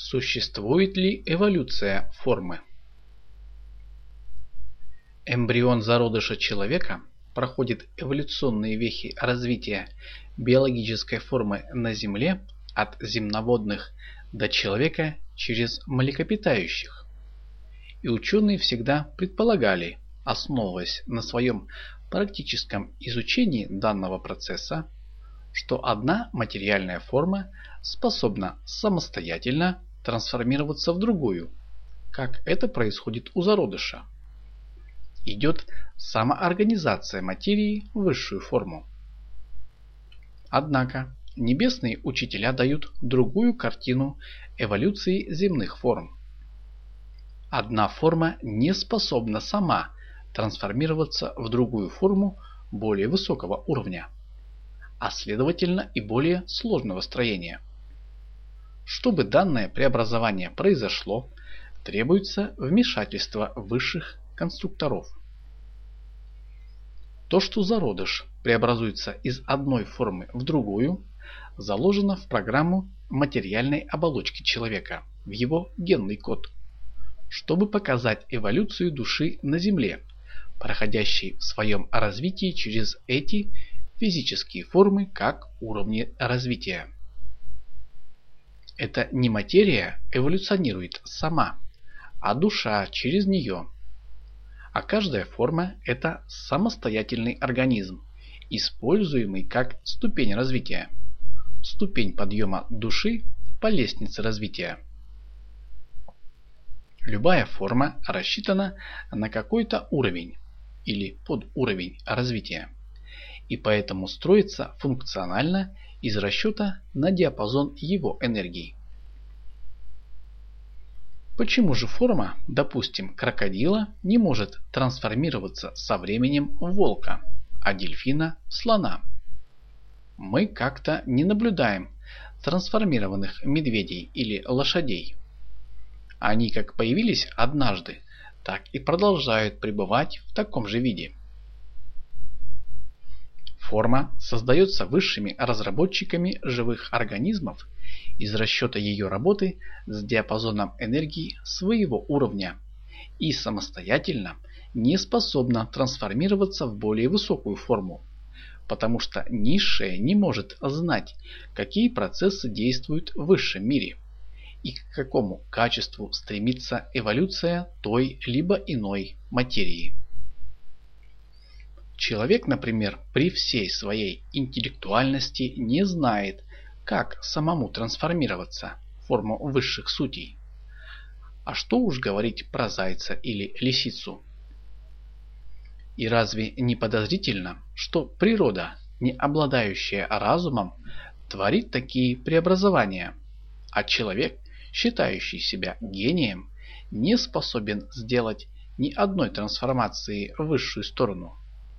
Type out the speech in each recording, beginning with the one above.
Существует ли эволюция формы? Эмбрион зародыша человека проходит эволюционные вехи развития биологической формы на Земле от земноводных до человека через млекопитающих. И ученые всегда предполагали, основываясь на своем практическом изучении данного процесса, что одна материальная форма способна самостоятельно трансформироваться в другую, как это происходит у зародыша. Идет самоорганизация материи в высшую форму. Однако небесные учителя дают другую картину эволюции земных форм. Одна форма не способна сама трансформироваться в другую форму более высокого уровня, а следовательно и более сложного строения. Чтобы данное преобразование произошло, требуется вмешательство высших конструкторов. То, что зародыш преобразуется из одной формы в другую, заложено в программу материальной оболочки человека, в его генный код, чтобы показать эволюцию души на Земле, проходящей в своем развитии через эти физические формы как уровни развития. Это не материя эволюционирует сама, а душа через нее. А каждая форма – это самостоятельный организм, используемый как ступень развития, ступень подъема души по лестнице развития. Любая форма рассчитана на какой-то уровень или подуровень развития, и поэтому строится функционально из расчета на диапазон его энергии. Почему же форма, допустим, крокодила не может трансформироваться со временем в волка, а дельфина в слона? Мы как-то не наблюдаем трансформированных медведей или лошадей. Они как появились однажды, так и продолжают пребывать в таком же виде. Форма создается высшими разработчиками живых организмов из расчета ее работы с диапазоном энергии своего уровня и самостоятельно не способна трансформироваться в более высокую форму, потому что низшее не может знать, какие процессы действуют в высшем мире и к какому качеству стремится эволюция той либо иной материи. Человек, например, при всей своей интеллектуальности не знает, как самому трансформироваться в форму высших сутей. А что уж говорить про зайца или лисицу? И разве не подозрительно, что природа, не обладающая разумом, творит такие преобразования, а человек, считающий себя гением, не способен сделать ни одной трансформации в высшую сторону?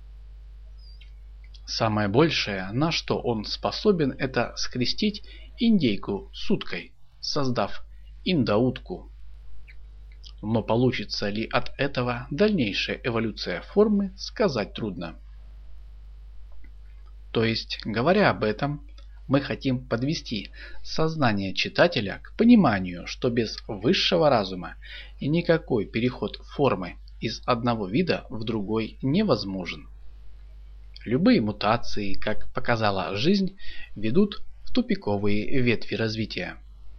Самое большее, на что он способен, это скрестить индейку с уткой, создав индоутку. Но получится ли от этого дальнейшая эволюция формы, сказать трудно. То есть, говоря об этом, мы хотим подвести сознание читателя к пониманию, что без высшего разума никакой переход формы из одного вида в другой невозможен. Любые мутации, как показала жизнь, ведут в тупиковые ветви развития.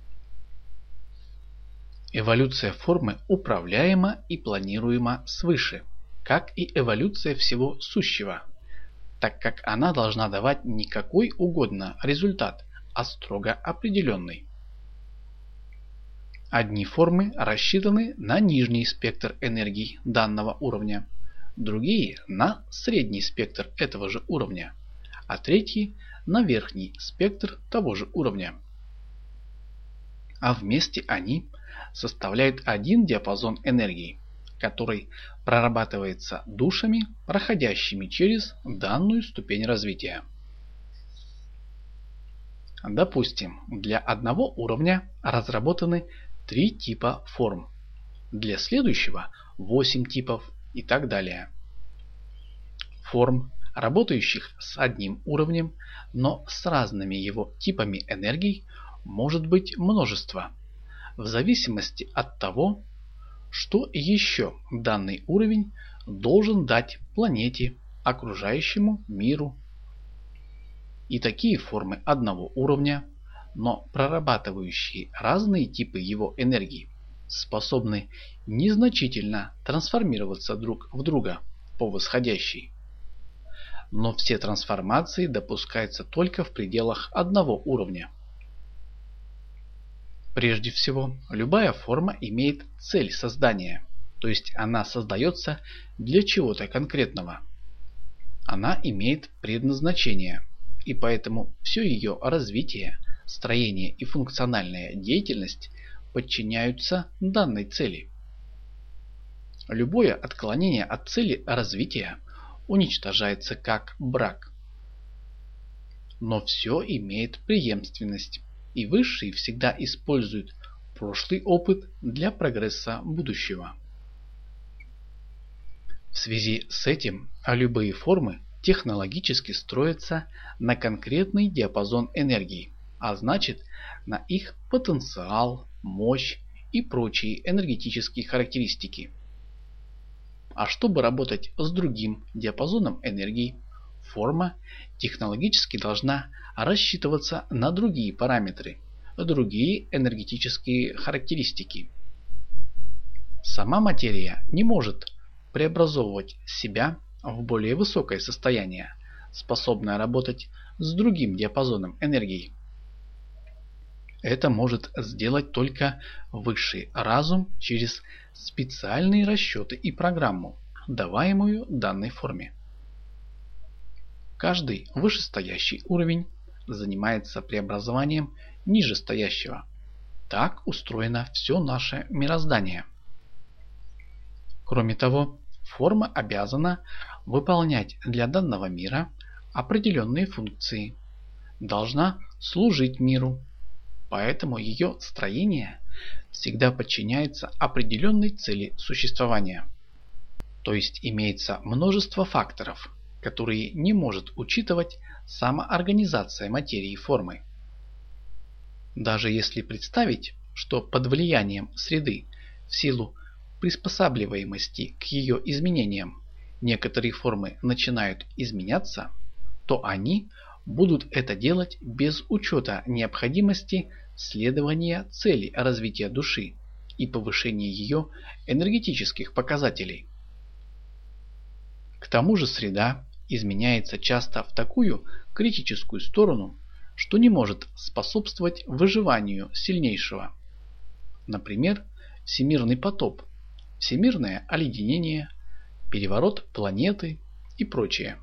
Эволюция формы управляема и планируема свыше, как и эволюция всего сущего, так как она должна давать не какой угодно результат, а строго определенный. Одни формы рассчитаны на нижний спектр энергии данного уровня, другие на средний спектр этого же уровня, а третьи на верхний спектр того же уровня. А вместе они составляют один диапазон энергии, который прорабатывается душами, проходящими через данную ступень развития. Допустим, для одного уровня разработаны 3 типа форм, для следующего 8 типов и так далее. Форм, работающих с одним уровнем, но с разными его типами энергий, может быть множество, в зависимости от того, что еще данный уровень должен дать планете, окружающему миру. И такие формы одного уровня, но прорабатывающие разные типы его энергии, способны незначительно трансформироваться друг в друга по восходящей. Но все трансформации допускаются только в пределах одного уровня. Прежде всего, любая форма имеет цель создания, то есть она создается для чего-то конкретного. Она имеет предназначение, и поэтому все ее развитие, строение и функциональная деятельность подчиняются данной цели. Любое отклонение от цели развития уничтожается как брак. Но все имеет преемственность, и высшие всегда используют прошлый опыт для прогресса будущего. В связи с этим любые формы технологически строятся на конкретный диапазон энергии, а значит на их потенциал, мощь и прочие энергетические характеристики. А чтобы работать с другим диапазоном энергии, форма технологически должна рассчитываться на другие параметры, другие энергетические характеристики. Сама материя не может преобразовывать себя в более высокое состояние, способное работать с другим диапазоном энергии. Это может сделать только высший разум через специальные расчеты и программу, даваемую данной форме. Каждый вышестоящий уровень занимается преобразованием нижестоящего. Так устроено все наше мироздание. Кроме того, форма обязана выполнять для данного мира определенные функции, должна служить миру, поэтому ее строение всегда подчиняется определенной цели существования. То есть имеется множество факторов, которые не может учитывать самоорганизация материи и формы. Даже если представить, что под влиянием среды в силу приспосабливаемости к ее изменениям некоторые формы начинают изменяться, то они будут это делать без учета необходимости следования цели развития души и повышения ее энергетических показателей. К тому же среда изменяется часто в такую критическую сторону, что не может способствовать выживанию сильнейшего. Например, всемирный потоп, всемирное оледенение, переворот планеты и прочее.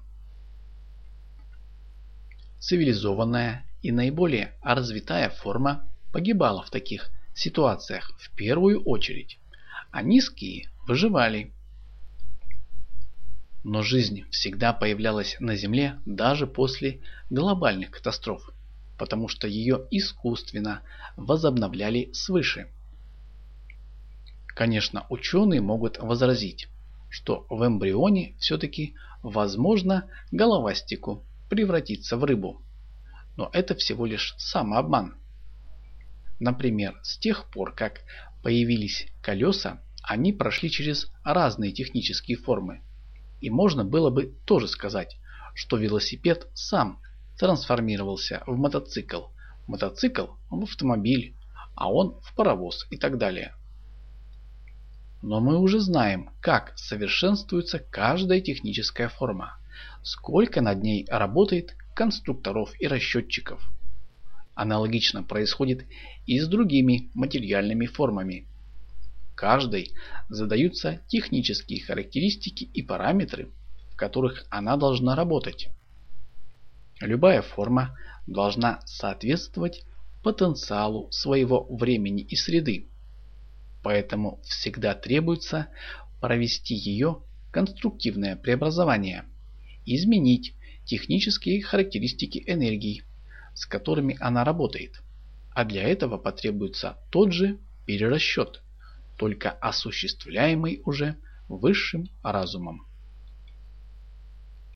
Цивилизованная и наиболее развитая форма погибала в таких ситуациях в первую очередь, а низкие выживали. Но жизнь всегда появлялась на Земле даже после глобальных катастроф, потому что ее искусственно возобновляли свыше. Конечно, ученые могут возразить, что в эмбрионе все-таки возможно головастику превратиться в рыбу. Но это всего лишь самообман. Например, с тех пор, как появились колеса, они прошли через разные технические формы. И можно было бы тоже сказать, что велосипед сам трансформировался в мотоцикл, мотоцикл в автомобиль, а он в паровоз и так далее. Но мы уже знаем, как совершенствуется каждая техническая форма, сколько над ней работает конструкторов и расчетчиков. Аналогично происходит и с другими материальными формами. Каждой задаются технические характеристики и параметры, в которых она должна работать. Любая форма должна соответствовать потенциалу своего времени и среды. Поэтому всегда требуется провести ее конструктивное преобразование, изменить технические характеристики энергии, с которыми она работает. А для этого потребуется тот же перерасчет, только осуществляемый уже высшим разумом.